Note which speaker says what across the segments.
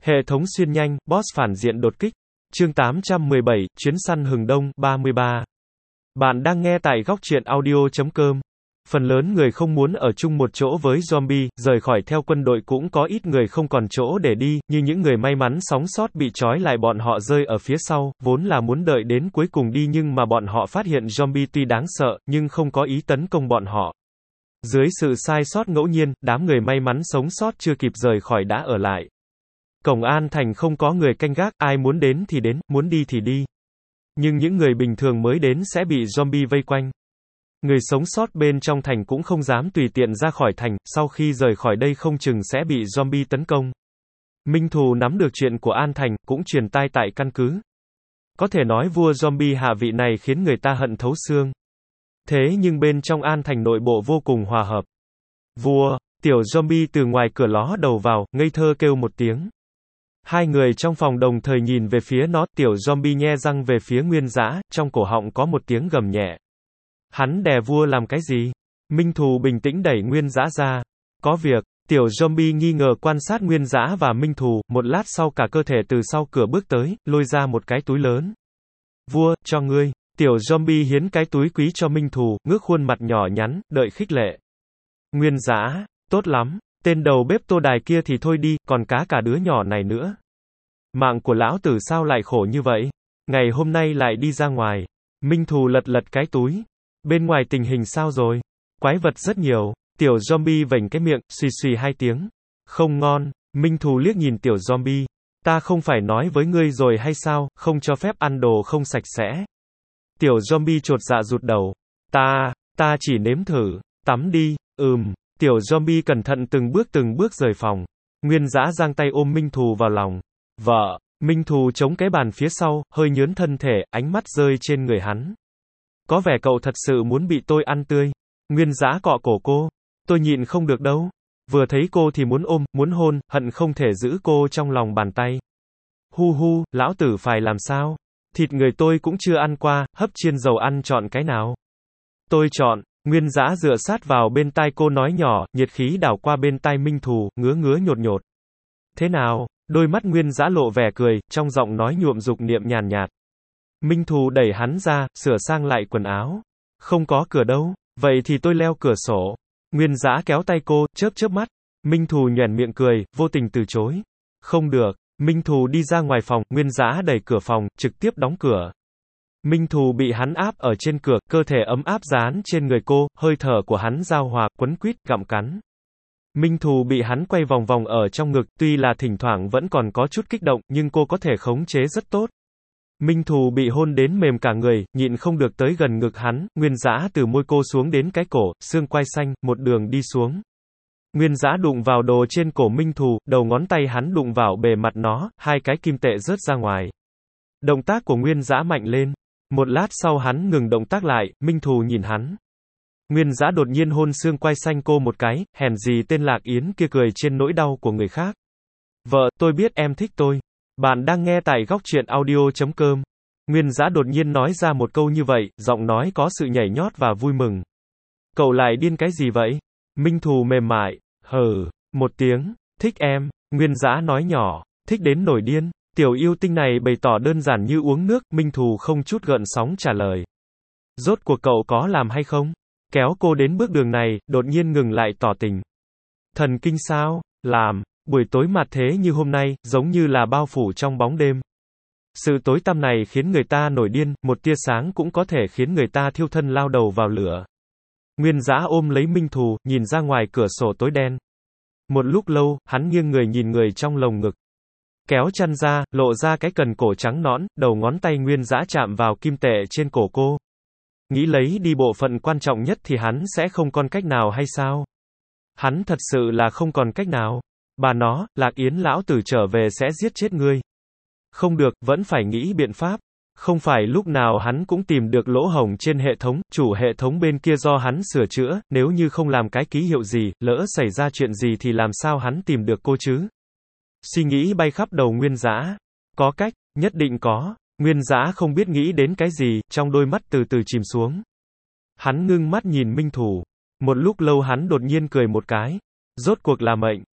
Speaker 1: Hệ thống xuyên nhanh, boss phản diện đột kích. Chương 817, chuyến săn hừng đông, 33. Bạn đang nghe tại góc truyện audio.com. Phần lớn người không muốn ở chung một chỗ với zombie, rời khỏi theo quân đội cũng có ít người không còn chỗ để đi, như những người may mắn sống sót bị trói lại bọn họ rơi ở phía sau, vốn là muốn đợi đến cuối cùng đi nhưng mà bọn họ phát hiện zombie tuy đáng sợ, nhưng không có ý tấn công bọn họ. Dưới sự sai sót ngẫu nhiên, đám người may mắn sống sót chưa kịp rời khỏi đã ở lại. Cổng An Thành không có người canh gác, ai muốn đến thì đến, muốn đi thì đi. Nhưng những người bình thường mới đến sẽ bị zombie vây quanh. Người sống sót bên trong thành cũng không dám tùy tiện ra khỏi thành, sau khi rời khỏi đây không chừng sẽ bị zombie tấn công. Minh Thù nắm được chuyện của An Thành, cũng truyền tai tại căn cứ. Có thể nói vua zombie hạ vị này khiến người ta hận thấu xương. Thế nhưng bên trong An Thành nội bộ vô cùng hòa hợp. Vua, tiểu zombie từ ngoài cửa ló đầu vào, ngây thơ kêu một tiếng. Hai người trong phòng đồng thời nhìn về phía nó, tiểu zombie nhe răng về phía Nguyên Dã, trong cổ họng có một tiếng gầm nhẹ. Hắn đè vua làm cái gì? Minh Thù bình tĩnh đẩy Nguyên Dã ra. Có việc, tiểu zombie nghi ngờ quan sát Nguyên Dã và Minh Thù, một lát sau cả cơ thể từ sau cửa bước tới, lôi ra một cái túi lớn. Vua, cho ngươi. Tiểu zombie hiến cái túi quý cho Minh Thù, ngước khuôn mặt nhỏ nhắn, đợi khích lệ. Nguyên Dã, tốt lắm. Tên đầu bếp Tô Đài kia thì thôi đi, còn cả đứa nhỏ này nữa. Mạng của lão tử sao lại khổ như vậy? Ngày hôm nay lại đi ra ngoài. Minh Thù lật cái túi. Bên ngoài tình hình sao rồi? Quái vật rất nhiều. Tiểu zombie vểnh cái miệng, xì xì hai tiếng. Không ngon. Minh Thù liếc nhìn tiểu zombie. Ta không phải nói với ngươi rồi hay sao, không cho phép ăn đồ không sạch sẽ. Tiểu zombie chột dạ rụt đầu. Ta chỉ nếm thử. Tắm đi. Tiểu zombie cẩn thận từng bước rời phòng. Nguyên Dã giang tay ôm Minh Thù vào lòng. Vợ. Minh Thù chống cái bàn phía sau, hơi nhớn thân thể, ánh mắt rơi trên người hắn. Có vẻ cậu thật sự muốn bị tôi ăn tươi. Nguyên Dã cọ cổ cô. Tôi nhịn không được đâu. Vừa thấy cô thì muốn ôm, muốn hôn, hận không thể giữ cô trong lòng bàn tay. Hu, lão tử phải làm sao? Thịt người tôi cũng chưa ăn qua, hấp chiên dầu ăn chọn cái nào? Tôi chọn. Nguyên Dã dựa sát vào bên tai cô nói nhỏ, nhiệt khí đảo qua bên tai Minh Thù, ngứa nhột. Thế nào? Đôi mắt Nguyên Dã lộ vẻ cười, trong giọng nói nhuộm dục niệm nhàn nhạt. Minh Thù đẩy hắn ra, sửa sang lại quần áo. Không có cửa đâu, vậy thì tôi leo cửa sổ. Nguyên Dã kéo tay cô, chớp mắt. Minh Thù nhoẻn miệng cười, vô tình từ chối. Không được. Minh Thù đi ra ngoài phòng, Nguyên Dã đẩy cửa phòng, trực tiếp đóng cửa. Minh Thù bị hắn áp ở trên cửa, cơ thể ấm áp dán trên người cô, hơi thở của hắn giao hòa, quấn quýt, gặm cắn. Minh Thù bị hắn quay vòng ở trong ngực, tuy là thỉnh thoảng vẫn còn có chút kích động, nhưng cô có thể khống chế rất tốt. Minh Thù bị hôn đến mềm cả người, nhịn không được tới gần ngực hắn, Nguyên Dã từ môi cô xuống đến cái cổ, xương quai xanh, một đường đi xuống. Nguyên Dã đụng vào đồ trên cổ Minh Thù, đầu ngón tay hắn đụng vào bề mặt nó, hai cái kim tệ rớt ra ngoài. Động tác của Nguyên Dã mạnh lên. Một lát sau hắn ngừng động tác lại, Minh Thù nhìn hắn. Nguyên Dã đột nhiên hôn xương quai xanh cô một cái, hèn gì tên Lạc Yến kia cười trên nỗi đau của người khác. Vợ, tôi biết em thích tôi. Bạn đang nghe tại góc truyện audio.com. Nguyên Dã đột nhiên nói ra một câu như vậy, giọng nói có sự nhảy nhót và vui mừng. Cậu lại điên cái gì vậy? Minh Thù mềm mại, một tiếng, thích em. Nguyên Dã nói nhỏ, thích đến nổi điên. Tiểu yêu tinh này bày tỏ đơn giản như uống nước, Minh Thù không chút gợn sóng trả lời. Rốt cuộc cậu có làm hay không? Kéo cô đến bước đường này, đột nhiên ngừng lại tỏ tình. Thần kinh sao? Làm. Buổi tối mặt thế như hôm nay, giống như là bao phủ trong bóng đêm. Sự tối tăm này khiến người ta nổi điên, một tia sáng cũng có thể khiến người ta thiêu thân lao đầu vào lửa. Nguyên Dã ôm lấy Minh Thù, nhìn ra ngoài cửa sổ tối đen. Một lúc lâu, hắn nghiêng người nhìn người trong lồng ngực. Kéo chăn ra, lộ ra cái cần cổ trắng nõn, đầu ngón tay Nguyên Dã chạm vào kim tệ trên cổ cô. Nghĩ lấy đi bộ phận quan trọng nhất thì hắn sẽ không còn cách nào hay sao? Hắn thật sự là không còn cách nào. Bà nó, Lạc Yến lão tử trở về sẽ giết chết ngươi. Không được, vẫn phải nghĩ biện pháp. Không phải lúc nào hắn cũng tìm được lỗ hổng trên hệ thống, chủ hệ thống bên kia do hắn sửa chữa, nếu như không làm cái ký hiệu gì, lỡ xảy ra chuyện gì thì làm sao hắn tìm được cô chứ? Suy nghĩ bay khắp đầu Nguyên Dã. Có cách, nhất định có. Nguyên Dã không biết nghĩ đến cái gì, trong đôi mắt từ từ chìm xuống. Hắn ngưng mắt nhìn Minh Thù. Một lúc lâu hắn đột nhiên cười một cái. Rốt cuộc là mệnh.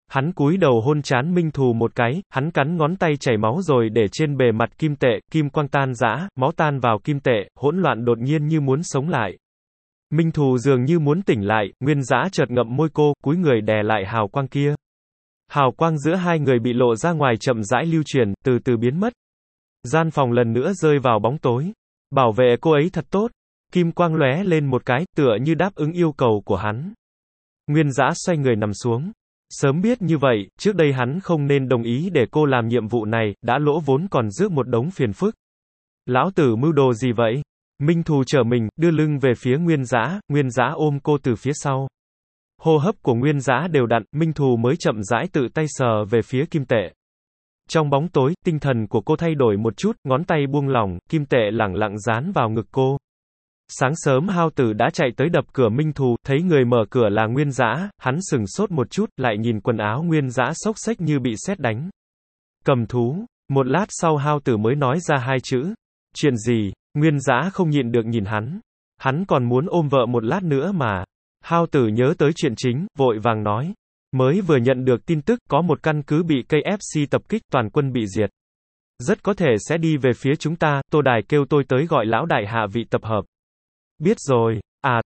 Speaker 1: Hắn cúi đầu hôn trán Minh Thù một cái, hắn cắn ngón tay chảy máu rồi để trên bề mặt kim tệ, kim quang tan rã, máu tan vào kim tệ, hỗn loạn đột nhiên như muốn sống lại. Minh Thù dường như muốn tỉnh lại, Nguyên Dã chợt ngậm môi cô, cúi người đè lại hào quang kia. Hào quang giữa hai người bị lộ ra ngoài chậm rãi lưu truyền, từ từ biến mất. Gian phòng lần nữa rơi vào bóng tối. Bảo vệ cô ấy thật tốt. Kim quang lóe lên một cái, tựa như đáp ứng yêu cầu của hắn. Nguyên Dã xoay người nằm xuống. Sớm biết như vậy, trước đây hắn không nên đồng ý để cô làm nhiệm vụ này, đã lỗ vốn còn rước một đống phiền phức. Lão tử mưu đồ gì vậy? Minh Thù trở mình, đưa lưng về phía Nguyên Dã ôm cô từ phía sau. Hô hấp của Nguyên Dã đều đặn, Minh Thù mới chậm rãi tự tay sờ về phía kim tệ. Trong bóng tối, tinh thần của cô thay đổi một chút, ngón tay buông lỏng, kim tệ lẳng lặng dán vào ngực cô. Sáng sớm Hao Tử đã chạy tới đập cửa Minh Thù, thấy người mở cửa là Nguyên Dã, hắn sửng sốt một chút, lại nhìn quần áo Nguyên Dã xốc xếch như bị sét đánh. Cầm thú. Một lát sau Hao Tử mới nói ra hai chữ. Chuyện gì? Nguyên Dã không nhịn được nhìn hắn. Hắn còn muốn ôm vợ một lát nữa mà. Hao Tử nhớ tới chuyện chính, vội vàng nói. Mới vừa nhận được tin tức, có một căn cứ bị KFC tập kích, toàn quân bị diệt. Rất có thể sẽ đi về phía chúng ta, Tô Đài kêu tôi tới gọi lão đại hạ vị tập hợp. Biết rồi,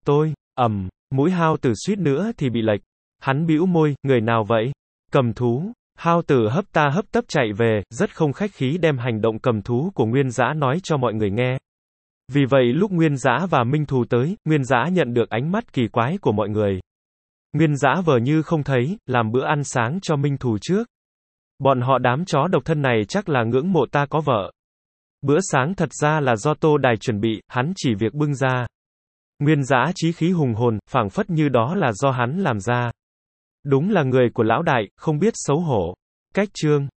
Speaker 1: mũi Hao Tử suýt nữa thì bị lệch. Hắn bĩu môi, người nào vậy? Cầm thú. Hao Tử hấp ta hấp tấp chạy về, rất không khách khí đem hành động cầm thú của Nguyên Dã nói cho mọi người nghe. Vì vậy lúc Nguyên Dã và Minh Thù tới, Nguyên Dã nhận được ánh mắt kỳ quái của mọi người. Nguyên Dã vờ như không thấy, làm bữa ăn sáng cho Minh Thù trước. Bọn họ đám chó độc thân này chắc là ngưỡng mộ ta có vợ. Bữa sáng thật ra là do Tô Đài chuẩn bị, hắn chỉ việc bưng ra. Nguyên Dã chí khí hùng hồn, phảng phất như đó là do hắn làm ra. Đúng là người của lão đại, không biết xấu hổ. Cách chương